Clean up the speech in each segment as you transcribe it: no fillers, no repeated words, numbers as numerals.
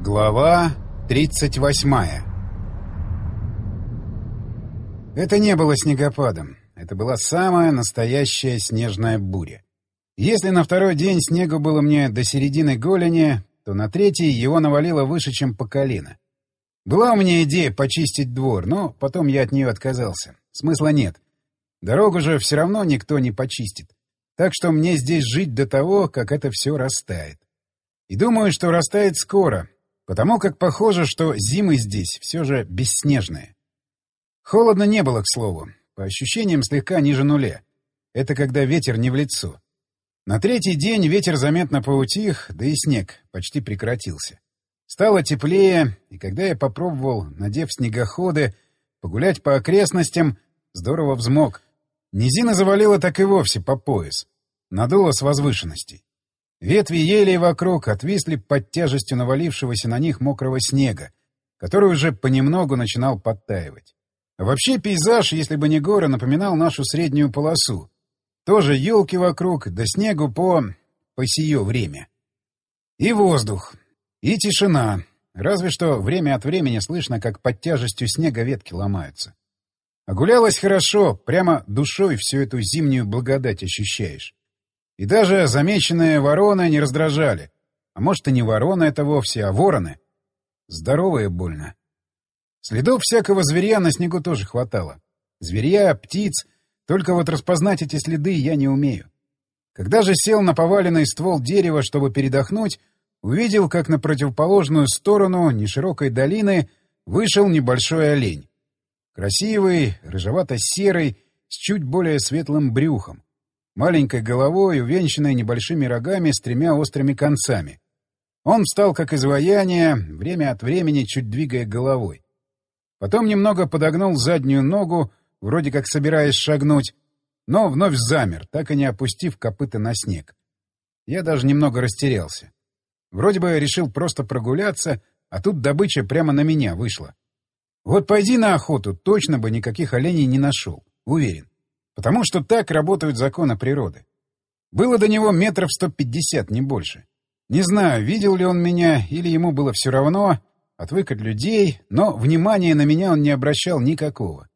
Глава 38. Это не было снегопадом. Это была самая настоящая снежная буря. Если на второй день снегу было мне до середины голени, то на третий его навалило выше, чем по колено. Была у меня идея почистить двор, но потом я от нее отказался. Смысла нет. Дорогу же все равно никто не почистит. Так что мне здесь жить до того, как это все растает. И думаю, что растает скоро, потому как похоже, что зимы здесь все же бесснежные. Холодно не было, к слову. По ощущениям, слегка ниже нуля. Это когда ветер не в лицо. На третий день ветер заметно поутих, да и снег почти прекратился. Стало теплее, и когда я попробовал, надев снегоходы, погулять по окрестностям, здорово взмок. Низина завалила так и вовсе по пояс. Надуло с возвышенностей. Ветви елей вокруг отвисли под тяжестью навалившегося на них мокрого снега, который уже понемногу начинал подтаивать. А вообще пейзаж, если бы не горы, напоминал нашу среднюю полосу. Тоже елки вокруг, да снегу по сие время. И воздух, и тишина. Разве что время от времени слышно, как под тяжестью снега ветки ломаются. А гулялось хорошо, прямо душой всю эту зимнюю благодать ощущаешь. И даже замеченные вороны не раздражали. А может, и не вороны это вовсе, а вороны. Здоровые больно. Следов всякого зверя на снегу тоже хватало. Зверя, птиц. Только вот распознать эти следы я не умею. Когда же сел на поваленный ствол дерева, чтобы передохнуть, увидел, как на противоположную сторону неширокой долины вышел небольшой олень. Красивый, рыжевато-серый, с чуть более светлым брюхом. Маленькой головой, увенчанной небольшими рогами с тремя острыми концами. Он встал как изваяние, время от времени чуть двигая головой. Потом немного подогнул заднюю ногу, вроде как собираясь шагнуть, но вновь замер, так и не опустив копыта на снег. Я даже немного растерялся. Вроде бы решил просто прогуляться, а тут добыча прямо на меня вышла. Вот пойди на охоту, точно бы никаких оленей не нашел, уверен. Потому что так работают законы природы. Было до него 150 метров, не больше. Не знаю, видел ли он меня, или ему было все равно, отвык от людей, но внимания на меня он не обращал никакого.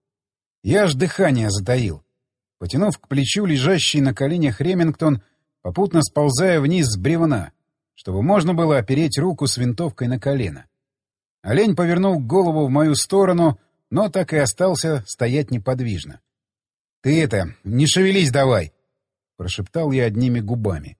Я аж дыхание затаил. Потянув к плечу лежащий на коленях Ремингтон, попутно сползая вниз с бревна, чтобы можно было опереть руку с винтовкой на колено. Олень повернул голову в мою сторону, но так и остался стоять неподвижно. — Ты это, не шевелись давай! — прошептал я одними губами.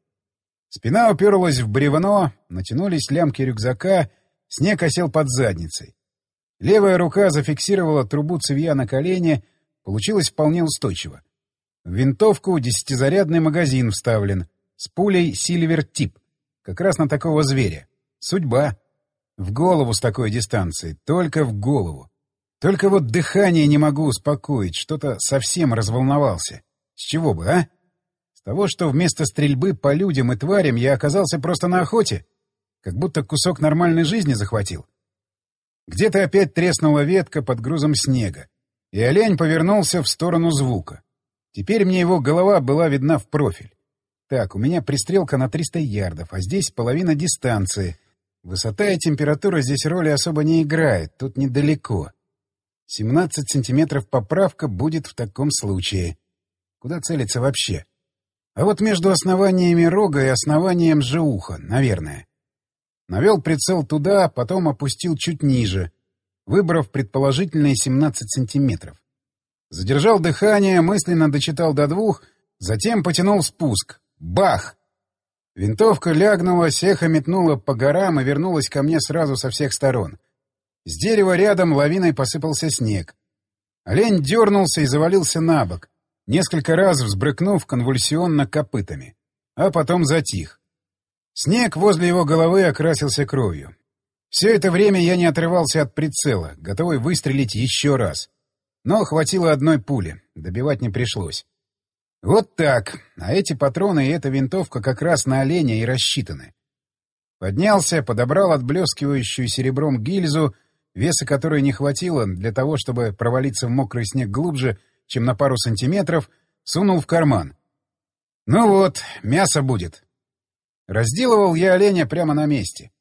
Спина уперлась в бревно, натянулись лямки рюкзака, снег осел под задницей. Левая рука зафиксировала трубу цевья на колене, получилось вполне устойчиво. В винтовку 10-зарядный магазин вставлен, с пулей Silver Tip, как раз на такого зверя. Судьба. В голову с такой дистанции, только в голову. Только вот дыхание не могу успокоить, что-то совсем разволновался. С чего бы, а? С того, что вместо стрельбы по людям и тварям я оказался просто на охоте? Как будто кусок нормальной жизни захватил. Где-то опять треснула ветка под грузом снега, и олень повернулся в сторону звука. Теперь мне его голова была видна в профиль. Так, у меня пристрелка на 300 ярдов, а здесь половина дистанции. Высота и температура здесь роли особо не играет, тут недалеко. 17 сантиметров поправка будет в таком случае. Куда целиться вообще? А вот между основаниями рога и основанием же уха, наверное. Навел прицел туда, потом опустил чуть ниже, выбрав предположительные 17 сантиметров. Задержал дыхание, мысленно дочитал до 2, затем потянул спуск. Бах! Винтовка лягнулась, эхо метнула по горам и вернулась ко мне сразу со всех сторон. С дерева рядом лавиной посыпался снег. Олень дернулся и завалился на бок, несколько раз взбрыкнув конвульсионно копытами, а потом затих. Снег возле его головы окрасился кровью. Все это время я не отрывался от прицела, готовый выстрелить еще раз. Но хватило одной пули, добивать не пришлось. Вот так, а эти патроны и эта винтовка как раз на оленя и рассчитаны. Поднялся, подобрал отблескивающую серебром гильзу, веса которой не хватило для того, чтобы провалиться в мокрый снег глубже, чем на пару сантиметров, сунул в карман. Ну вот, мясо будет. Разделывал я оленя прямо на месте.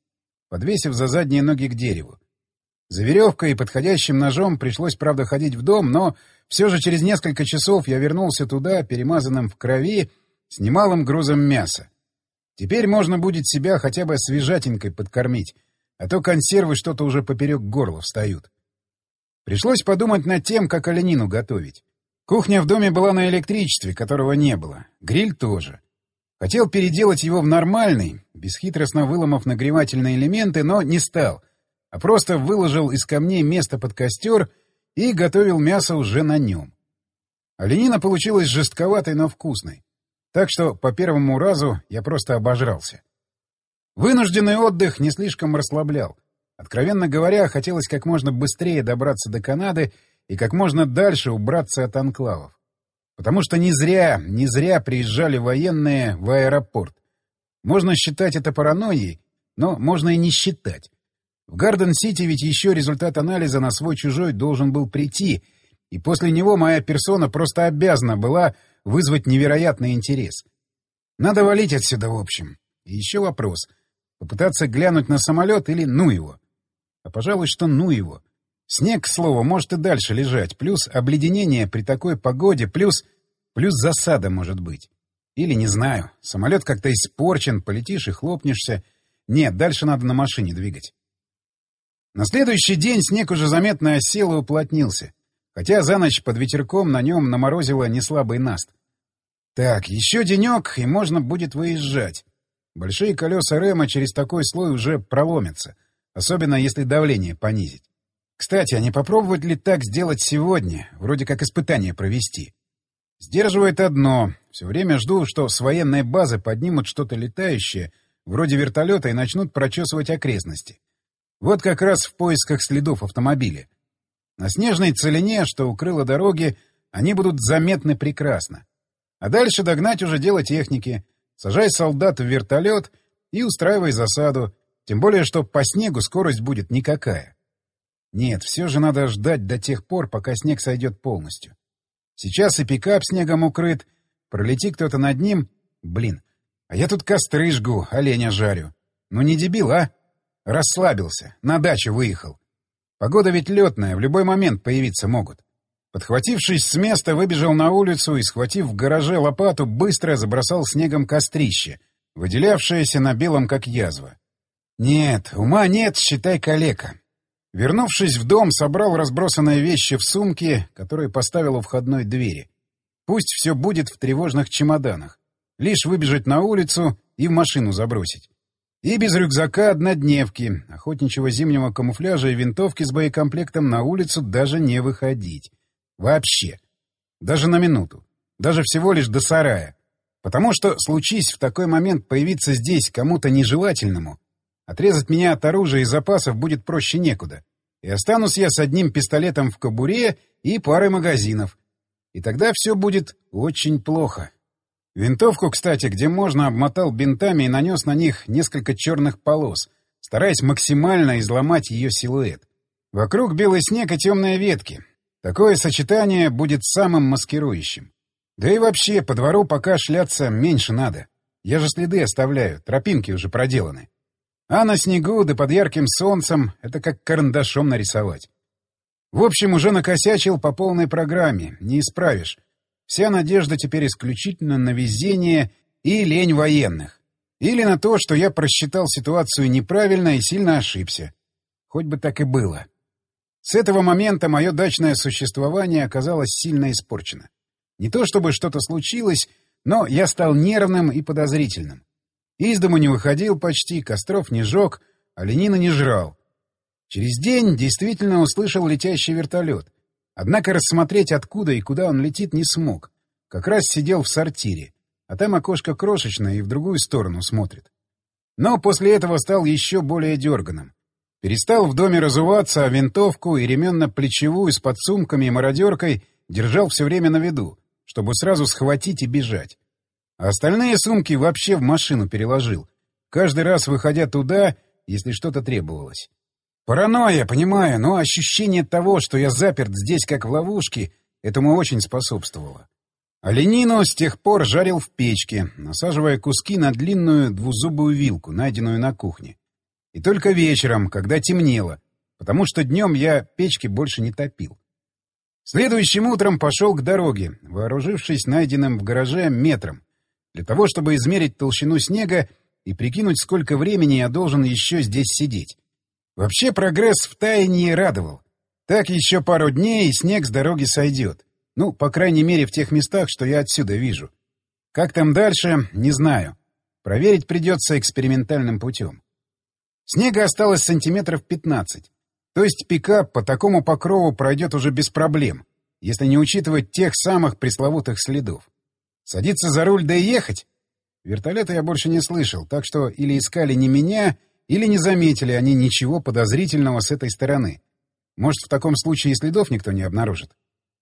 подвесив за задние ноги к дереву. За веревкой и подходящим ножом пришлось, правда, ходить в дом, но все же через несколько часов я вернулся туда, перемазанным в крови, с немалым грузом мяса. Теперь можно будет себя хотя бы свежатинкой подкормить, а то консервы что-то уже поперек горла встают. Пришлось подумать над тем, как оленину готовить. Кухня в доме была на электричестве, которого не было. Гриль тоже. Хотел переделать его в нормальный, бесхитростно выломав нагревательные элементы, но не стал, а просто выложил из камней место под костер и готовил мясо уже на нем. Оленина получилась жестковатой, но вкусной. Так что по первому разу я просто обожрался. Вынужденный отдых не слишком расслаблял. Откровенно говоря, хотелось как можно быстрее добраться до Канады и как можно дальше убраться от анклавов. Потому что не зря приезжали военные в аэропорт. Можно считать это паранойей, но можно и не считать. В Гарден-Сити ведь еще результат анализа на свой-чужой должен был прийти, и после него моя персона просто обязана была вызвать невероятный интерес. Надо валить отсюда, в общем. И еще вопрос. Попытаться глянуть на самолет или ну его? А пожалуй, что ну его. Снег, к слову, может и дальше лежать, плюс обледенение при такой погоде, плюс засада может быть. Или, не знаю, самолет как-то испорчен, полетишь и хлопнешься. Нет, дальше надо на машине двигать. На следующий день снег уже заметно осел и уплотнился, хотя за ночь под ветерком на нем наморозило неслабый наст. Так, еще денек, и можно будет выезжать. Большие колеса рэма через такой слой уже проломятся, особенно если давление понизить. Кстати, а не попробовать ли так сделать сегодня, вроде как испытание провести? Сдерживает одно. Все время жду, что с военной базы поднимут что-то летающее, вроде вертолета, и начнут прочесывать окрестности. Вот как раз в поисках следов автомобиля. На снежной целине, что укрыло дороги, они будут заметны прекрасно. А дальше догнать уже дело техники. Сажай солдат в вертолет и устраивай засаду, тем более, что по снегу скорость будет никакая. Нет, все же надо ждать до тех пор, пока снег сойдет полностью. Сейчас и пикап снегом укрыт, пролети кто-то над ним. Блин, а я тут костры жгу, оленя жарю. Ну не дебил, а? Расслабился, на дачу выехал. Погода ведь летная, в любой момент появиться могут. Подхватившись с места, выбежал на улицу и, схватив в гараже лопату, быстро забросал снегом кострище, выделявшееся на белом как язва. Нет, ума нет, считай калека. Вернувшись в дом, собрал разбросанные вещи в сумке, которые поставил у входной двери. Пусть все будет в тревожных чемоданах. Лишь выбежать на улицу и в машину забросить. И без рюкзака однодневки, охотничьего зимнего камуфляжа и винтовки с боекомплектом на улицу даже не выходить. Вообще. Даже на минуту. Даже всего лишь до сарая. Потому что, случись в такой момент появиться здесь кому-то нежелательному, отрезать меня от оружия и запасов будет проще некуда. И останусь я с одним пистолетом в кобуре и парой магазинов. И тогда все будет очень плохо. Винтовку, кстати, где можно, обмотал бинтами и нанес на них несколько черных полос, стараясь максимально изломать ее силуэт. Вокруг белый снег и темные ветки. Такое сочетание будет самым маскирующим. Да и вообще, по двору пока шляться меньше надо. Я же следы оставляю, тропинки уже проделаны. А на снегу да под ярким солнцем это как карандашом нарисовать. В общем, уже накосячил по полной программе, не исправишь. Вся надежда теперь исключительно на везение и лень военных. Или на то, что я просчитал ситуацию неправильно и сильно ошибся. Хоть бы так и было. С этого момента мое дачное существование оказалось сильно испорчено. Не то чтобы что-то случилось, но я стал нервным и подозрительным. Из дому не выходил почти, костров не жег, оленину не жрал. Через день действительно услышал летящий вертолет. Однако рассмотреть, откуда и куда он летит, не смог. Как раз сидел в сортире, а там окошко крошечное и в другую сторону смотрит. Но после этого стал еще более дерганым. Перестал в доме разуваться, а винтовку и ременно-плечевую с подсумками и мародеркой держал все время на виду, чтобы сразу схватить и бежать. А остальные сумки вообще в машину переложил, каждый раз выходя туда, если что-то требовалось. Паранойя, понимаю, но ощущение того, что я заперт здесь как в ловушке, этому очень способствовало. Оленину с тех пор жарил в печке, насаживая куски на длинную двузубую вилку, найденную на кухне. И только вечером, когда темнело, потому что днем я печки больше не топил. Следующим утром пошел к дороге, вооружившись найденным в гараже метром, для того, чтобы измерить толщину снега и прикинуть, сколько времени я должен еще здесь сидеть. Вообще прогресс в таянии радовал. Так еще пару дней, и снег с дороги сойдет. Ну, по крайней мере, в тех местах, что я отсюда вижу. Как там дальше, не знаю. Проверить придется экспериментальным путем. Снега осталось сантиметров 15. То есть пикап по такому покрову пройдет уже без проблем, если не учитывать тех самых пресловутых следов. Садиться за руль да и ехать? Вертолета я больше не слышал, так что или искали не меня, или не заметили они ничего подозрительного с этой стороны. Может, в таком случае и следов никто не обнаружит.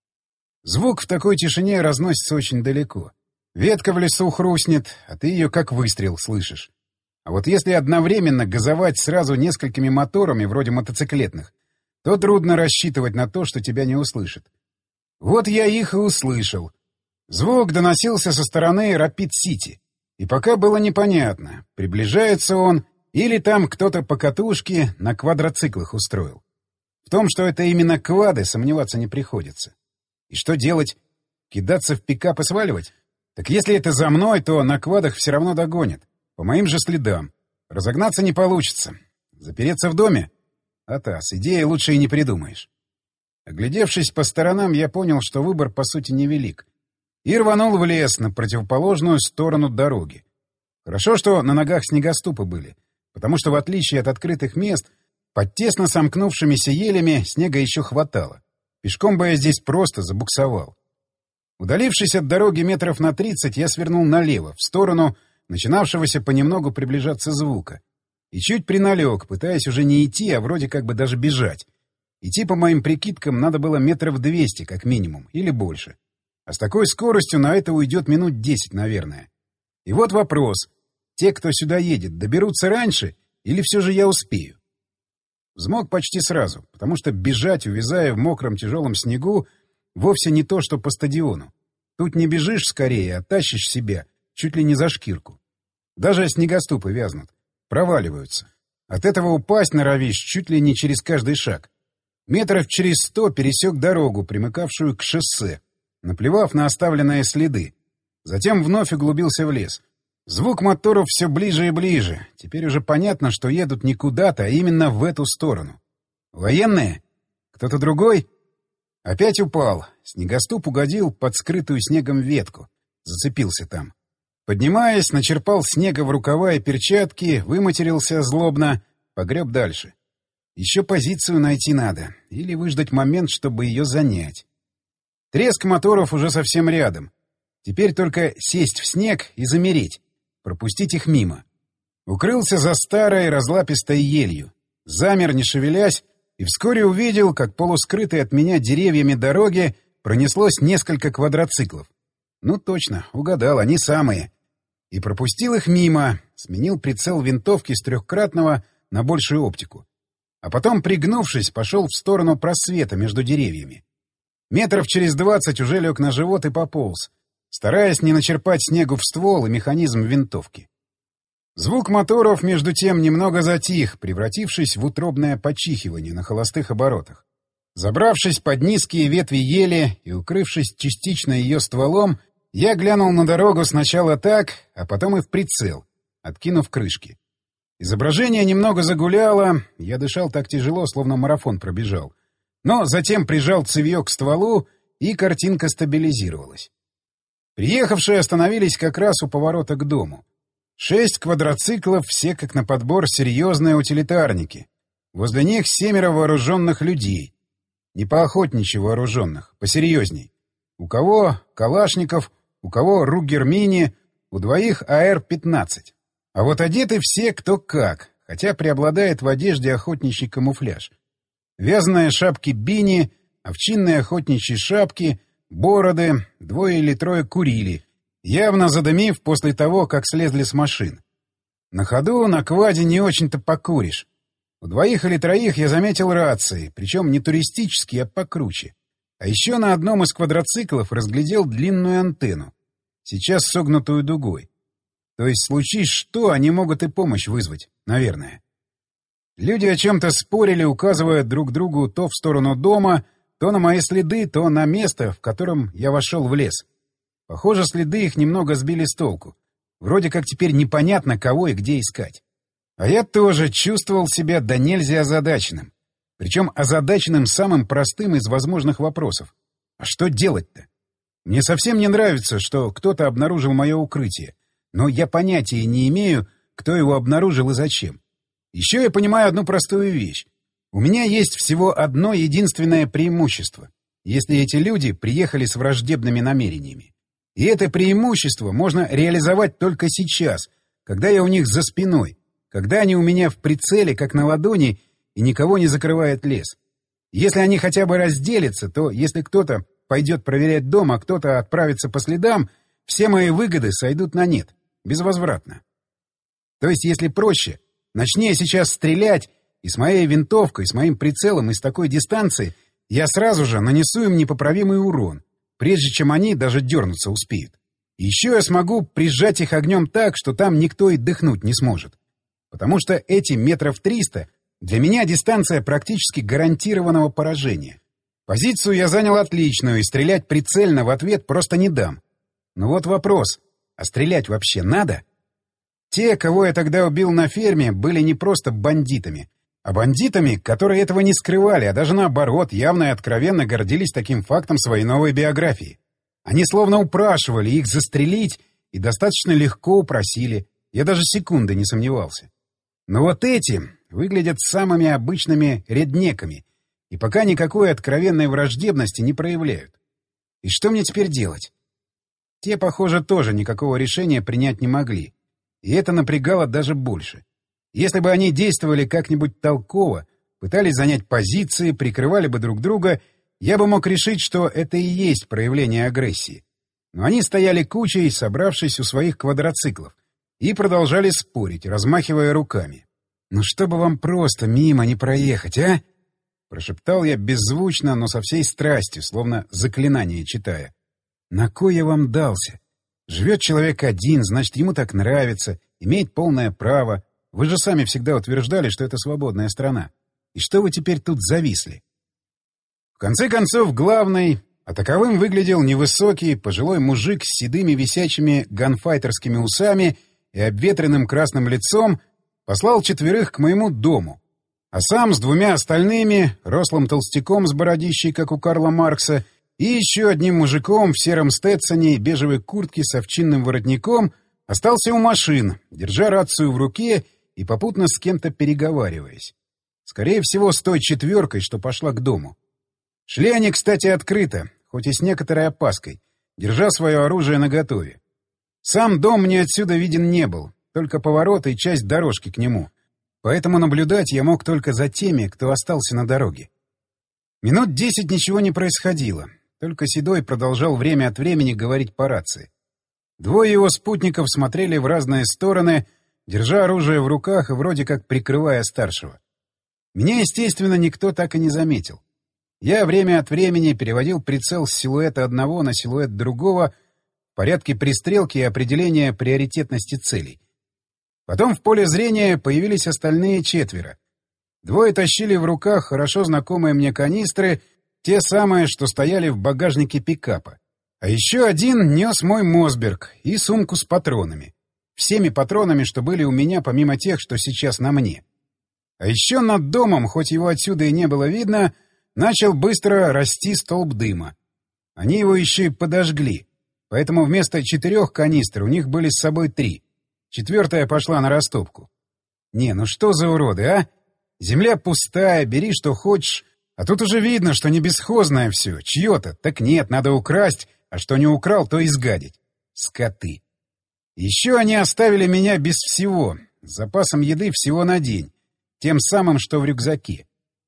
Звук в такой тишине разносится очень далеко. Ветка в лесу хрустнет, а ты ее как выстрел слышишь. А вот если одновременно газовать сразу несколькими моторами, вроде мотоциклетных, то трудно рассчитывать на то, что тебя не услышат. Вот я их и услышал. Звук доносился со стороны Рапид-Сити. И пока было непонятно, приближается он или там кто-то по катушке на квадроциклах устроил. В том, что это именно квады, сомневаться не приходится. И что делать? Кидаться в пикап и сваливать? Так если это за мной, то на квадах все равно догонят. По моим же следам. Разогнаться не получится. Запереться в доме? Атас, идеи лучше и не придумаешь. Оглядевшись по сторонам, я понял, что выбор по сути невелик. И рванул в лес на противоположную сторону дороги. Хорошо, что на ногах снегоступы были, потому что, в отличие от открытых мест, под тесно сомкнувшимися елями снега еще хватало. Пешком бы я здесь просто забуксовал. Удалившись от дороги метров на 30, я свернул налево, в сторону начинавшегося понемногу приближаться звука. И чуть приналег, пытаясь уже не идти, а вроде как бы даже бежать. Идти, по моим прикидкам, надо было метров 200, как минимум, или больше. А с такой скоростью на это уйдет минут 10, наверное. И вот вопрос. Те, кто сюда едет, доберутся раньше, или все же я успею? Взмок почти сразу, потому что бежать, увязая в мокром тяжелом снегу, вовсе не то, что по стадиону. Тут не бежишь скорее, а тащишь себя, чуть ли не за шкирку. Даже снегоступы вязнут, проваливаются. От этого упасть норовишь чуть ли не через каждый шаг. Метров через 100 пересек дорогу, примыкавшую к шоссе, наплевав на оставленные следы. Затем вновь углубился в лес. Звук моторов все ближе и ближе. Теперь уже понятно, что едут не куда-то, а именно в эту сторону. Военные? Кто-то другой? Опять упал. Снегоступ угодил под скрытую снегом ветку. Зацепился там. Поднимаясь, начерпал снега в рукава и перчатки, выматерился злобно, погреб дальше. Еще позицию найти надо. Или выждать момент, чтобы ее занять. Треск моторов уже совсем рядом. Теперь только сесть в снег и замереть. Пропустить их мимо. Укрылся за старой разлапистой елью. Замер, не шевелясь, и вскоре увидел, как полускрытые от меня деревьями дороги пронеслось несколько квадроциклов. Ну точно, угадал, они самые. И пропустил их мимо, сменил прицел винтовки с трехкратного на большую оптику. А потом, пригнувшись, пошел в сторону просвета между деревьями. Метров через 20 уже лег на живот и пополз, стараясь не начерпать снегу в ствол и механизм винтовки. Звук моторов, между тем, немного затих, превратившись в утробное почихивание на холостых оборотах. Забравшись под низкие ветви ели и укрывшись частично ее стволом, я глянул на дорогу сначала так, а потом и в прицел, откинув крышки. Изображение немного загуляло, я дышал так тяжело, словно марафон пробежал. Но затем прижал цевьё к стволу, и картинка стабилизировалась. Приехавшие остановились как раз у поворота к дому. 6 квадроциклов, все как на подбор серьезные утилитарники. Возле них 7 вооруженных людей. Не поохотничьи вооруженных, посерьезней. У кого Калашников, у кого Ругер-Мини, у двоих АР-15. А вот одеты все кто как, хотя преобладает в одежде охотничий камуфляж. Вязаные шапки бини, овчинные охотничьи шапки, бороды, 2 или 3 курили, явно задымив после того, как слезли с машин. На ходу на кваде не очень-то покуришь. У 2 или 3 я заметил рации, причем не туристические, а покруче. А еще на одном из квадроциклов разглядел длинную антенну, сейчас согнутую дугой. То есть, случись что, они могут и помощь вызвать, наверное. Люди о чем-то спорили, указывая друг другу то в сторону дома, то на мои следы, то на место, в котором я вошел в лес. Похоже, следы их немного сбили с толку. Вроде как теперь непонятно, кого и где искать. А я тоже чувствовал себя до нельзя озадаченным. Причем озадаченным самым простым из возможных вопросов. А что делать-то? Мне совсем не нравится, что кто-то обнаружил мое укрытие, но я понятия не имею, кто его обнаружил и зачем. Еще я понимаю одну простую вещь. У меня есть всего одно единственное преимущество, если эти люди приехали с враждебными намерениями. И это преимущество можно реализовать только сейчас, когда я у них за спиной, когда они у меня в прицеле, как на ладони, и никого не закрывает лес. Если они хотя бы разделятся, то если кто-то пойдет проверять дом, а кто-то отправится по следам, все мои выгоды сойдут на нет, безвозвратно. То есть, если проще, начни я сейчас стрелять, и с моей винтовкой, с моим прицелом и с такой дистанции я сразу же нанесу им непоправимый урон, прежде чем они даже дернуться успеют. И еще я смогу прижать их огнем так, что там никто и дыхнуть не сможет. Потому что эти 300 метров для меня дистанция практически гарантированного поражения. Позицию я занял отличную, и стрелять прицельно в ответ просто не дам. Но вот вопрос, а стрелять вообще надо? Те, кого я тогда убил на ферме, были не просто бандитами, а бандитами, которые этого не скрывали, а даже наоборот, явно и откровенно гордились таким фактом своей новой биографии. Они словно упрашивали их застрелить и достаточно легко упросили, я даже секунды не сомневался. Но вот эти выглядят самыми обычными реднеками и пока никакой откровенной враждебности не проявляют. И что мне теперь делать? Те, похоже, тоже никакого решения принять не могли. И это напрягало даже больше. Если бы они действовали как-нибудь толково, пытались занять позиции, прикрывали бы друг друга, я бы мог решить, что это и есть проявление агрессии. Но они стояли кучей, собравшись у своих квадроциклов, и продолжали спорить, размахивая руками. «Ну чтобы вам просто мимо не проехать, а?» Прошептал я беззвучно, но со всей страстью, словно заклинание читая. «На кой я вам дался? Живет человек один, значит, ему так нравится, имеет полное право. Вы же сами всегда утверждали, что это свободная страна. И что вы теперь тут зависли?» В конце концов, главный, а таковым выглядел невысокий, пожилой мужик с седыми висячими ганфайтерскими усами и обветренным красным лицом, послал 4 к моему дому, а сам с 2 остальными, рослым толстяком с бородищей, как у Карла Маркса, и еще одним мужиком в сером стетсоне и бежевой куртке с овчинным воротником остался у машин, держа рацию в руке и попутно с кем-то переговариваясь. Скорее всего, с той 4, что пошла к дому. Шли они, кстати, открыто, хоть и с некоторой опаской, держа свое оружие наготове. Сам дом мне отсюда виден не был, только поворот и часть дорожки к нему. Поэтому наблюдать я мог только за теми, кто остался на дороге. Минут 10 ничего не происходило, только Седой продолжал время от времени говорить по рации. 2 его спутников смотрели в разные стороны, держа оружие в руках и вроде как прикрывая старшего. Меня, естественно, никто так и не заметил. Я время от времени переводил прицел с силуэта одного на силуэт другого в порядке пристрелки и определения приоритетности целей. Потом в поле зрения появились остальные 4. 2 тащили в руках хорошо знакомые мне канистры, те самые, что стояли в багажнике пикапа. А еще один нес мой Мосберг и сумку с патронами. Всеми патронами, что были у меня, помимо тех, что сейчас на мне. А еще над домом, хоть его отсюда и не было видно, начал быстро расти столб дыма. Они его еще и подожгли, поэтому вместо 4 канистр у них были с собой 3. 4 пошла на растопку. Не, ну что за уроды, а? Земля пустая, бери что хочешь, а тут уже видно, что не бесхозное все, чье-то. Так нет, надо украсть, а что не украл, то изгадить. Скоты. Еще они оставили меня без всего, с запасом еды всего на день, тем самым, что в рюкзаке.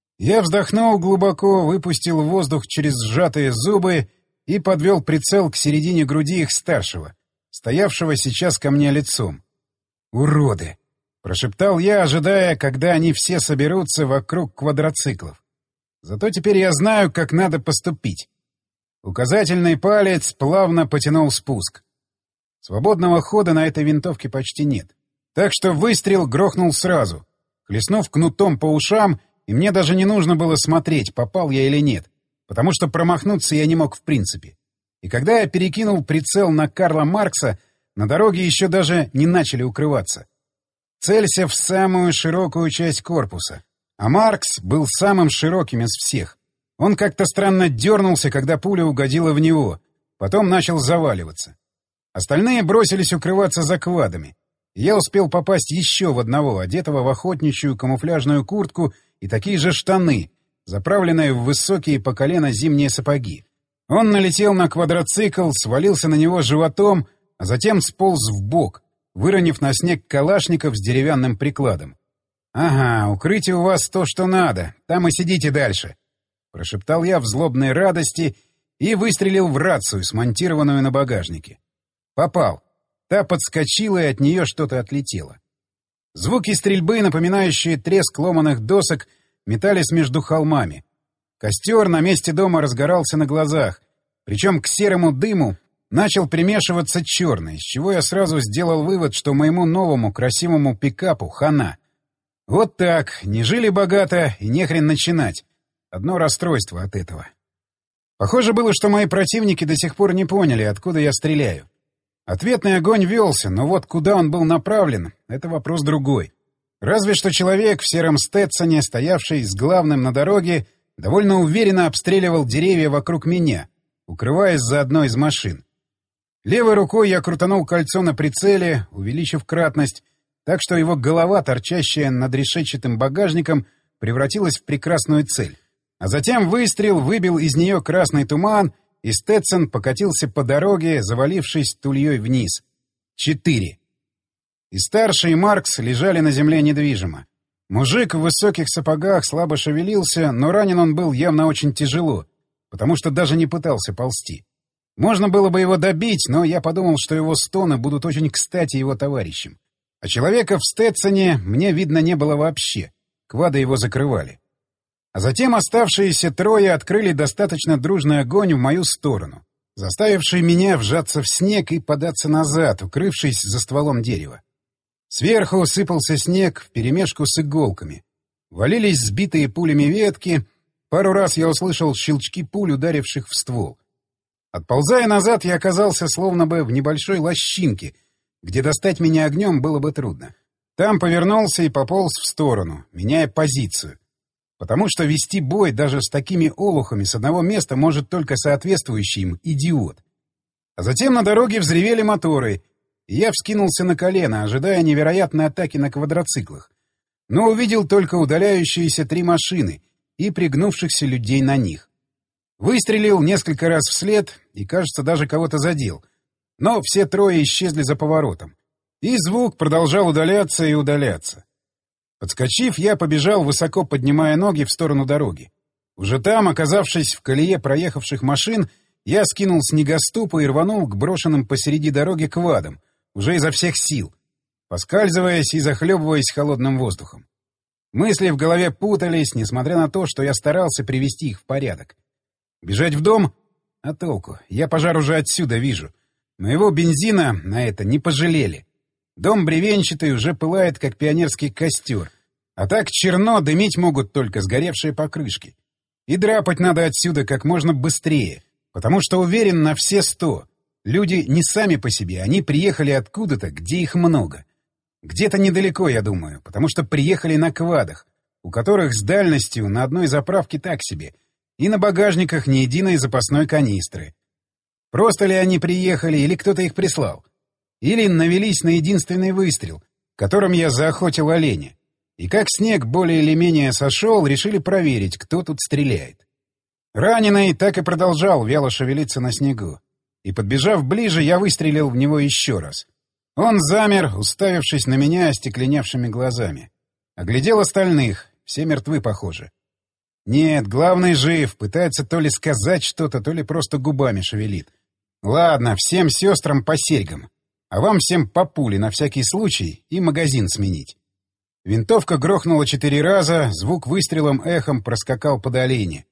Я вздохнул глубоко, выпустил воздух через сжатые зубы и подвел прицел к середине груди их старшего, стоявшего сейчас ко мне лицом. «Уроды!» — прошептал я, ожидая, когда они все соберутся вокруг квадроциклов. Зато теперь я знаю, как надо поступить. Указательный палец плавно потянул спуск. Свободного хода на этой винтовке почти нет. Так что выстрел грохнул сразу. хлестнув кнутом по ушам, и мне даже не нужно было смотреть, попал я или нет, потому что промахнуться я не мог в принципе. И когда я перекинул прицел на Карла Маркса, на дороге еще даже не начали укрываться. Целься в самую широкую часть корпуса. А Маркс был самым широким из всех. Он как-то странно дернулся, когда пуля угодила в него. Потом начал заваливаться. Остальные бросились укрываться за квадами. Я успел попасть еще в одного, одетого в охотничью камуфляжную куртку и такие же штаны, заправленные в высокие по колено зимние сапоги. Он налетел на квадроцикл, свалился на него животом, а затем сполз вбок, выронив на снег калашников с деревянным прикладом. «Ага, укрытие у вас то, что надо. Там и сидите дальше», — прошептал я в злобной радости и выстрелил в рацию, смонтированную на багажнике. Попал. Та подскочила, и от нее что-то отлетело. Звуки стрельбы, напоминающие треск ломаных досок, метались между холмами. Костер на месте дома разгорался на глазах, причем к серому дыму начал примешиваться черный, с чего я сразу сделал вывод, что моему новому красивому пикапу хана. Вот так, не жили богато и нехрен начинать. Одно расстройство от этого. Похоже было, что мои противники до сих пор не поняли, откуда я стреляю. Ответный огонь велся, но вот куда он был направлен — это вопрос другой. Разве что человек в сером Стетсоне, стоявший с главным на дороге, довольно уверенно обстреливал деревья вокруг меня, укрываясь за одной из машин. Левой рукой я крутанул кольцо на прицеле, увеличив кратность, так что его голова, торчащая над решетчатым багажником, превратилась в прекрасную цель. А затем выстрел выбил из нее красный туман, и Стетсон покатился по дороге, завалившись тульей вниз. 4. И старший, и Маркс лежали на земле недвижимо. Мужик в высоких сапогах слабо шевелился, но ранен он был явно очень тяжело, потому что даже не пытался ползти. Можно было бы его добить, но я подумал, что его стоны будут очень кстати его товарищам. А человека в Стетсоне мне видно не было вообще. Квады его закрывали. А затем оставшиеся трое открыли достаточно дружный огонь в мою сторону, заставивший меня вжаться в снег и податься назад, укрывшись за стволом дерева. Сверху сыпался снег вперемешку с иголками. Валились сбитые пулями ветки. Пару раз я услышал щелчки пуль, ударивших в ствол. Отползая назад, я оказался словно бы в небольшой лощинке, где достать меня огнем было бы трудно. Там повернулся и пополз в сторону, меняя позицию. Потому что вести бой даже с такими олухами с одного места может только соответствующий им идиот. А затем на дороге взревели моторы, и я вскинулся на колено, ожидая невероятной атаки на квадроциклах. Но увидел только удаляющиеся 3 машины и пригнувшихся людей на них. Выстрелил несколько раз вслед и, кажется, даже кого-то задел. Но все трое исчезли за поворотом. И звук продолжал удаляться и удаляться. Подскочив, я побежал, высоко поднимая ноги в сторону дороги. Уже там, оказавшись в колее проехавших машин, я скинул снегоступы и рванул к брошенным посреди дороги квадам, уже изо всех сил, поскальзываясь и захлебываясь холодным воздухом. Мысли в голове путались, несмотря на то, что я старался привести их в порядок. Бежать в дом? А толку? Я пожар уже отсюда вижу. Моего бензина на это не пожалели. Дом бревенчатый уже пылает, как пионерский костер. А так черно, дымить могут только сгоревшие покрышки. И драпать надо отсюда как можно быстрее, потому что уверен на все 100. Люди не сами по себе, они приехали откуда-то, где их много. Где-то недалеко, я думаю, потому что приехали на квадах, у которых с дальностью на одной заправке так себе, и на багажниках ни единой запасной канистры. Просто ли они приехали, или кто-то их прислал? Или навелись на единственный выстрел, которым я заохотил оленя. И как снег более или менее сошел, решили проверить, кто тут стреляет. Раненый так и продолжал вяло шевелиться на снегу. И, подбежав ближе, я выстрелил в него еще раз. Он замер, уставившись на меня остекленевшими глазами. Оглядел остальных, все мертвы, похоже. Нет, главный жив, пытается то ли сказать что-то, то ли просто губами шевелит. Ладно, всем сестрам по серьгам. А вам всем по пуле на всякий случай и магазин сменить. Винтовка грохнула 4 раза, звук выстрелом эхом проскакал по долине.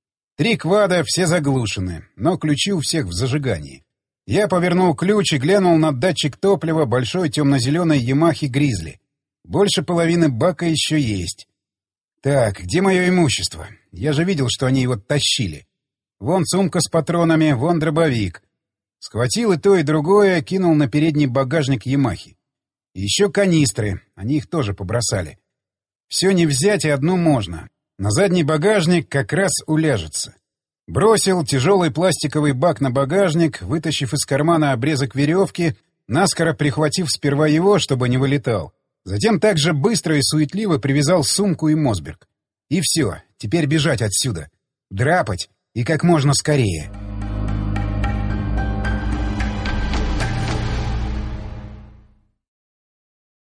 3 квада, все заглушены, но ключи у всех в зажигании. Я повернул ключ и глянул на датчик топлива большой темно-зеленой Ямахи Гризли. Больше половины бака еще есть. Так, где мое имущество? Я же видел, что они его тащили. Вон сумка с патронами, вон дробовик. Схватил и то, и другое, кинул на передний багажник Ямахи. И еще канистры, они их тоже побросали. Все не взять, и одну можно. На задний багажник как раз уляжется. Бросил тяжелый пластиковый бак на багажник, вытащив из кармана обрезок веревки, наскоро прихватив сперва его, чтобы не вылетал. Затем также быстро и суетливо привязал сумку и Мосберг. И все, теперь бежать отсюда. Драпать и как можно скорее.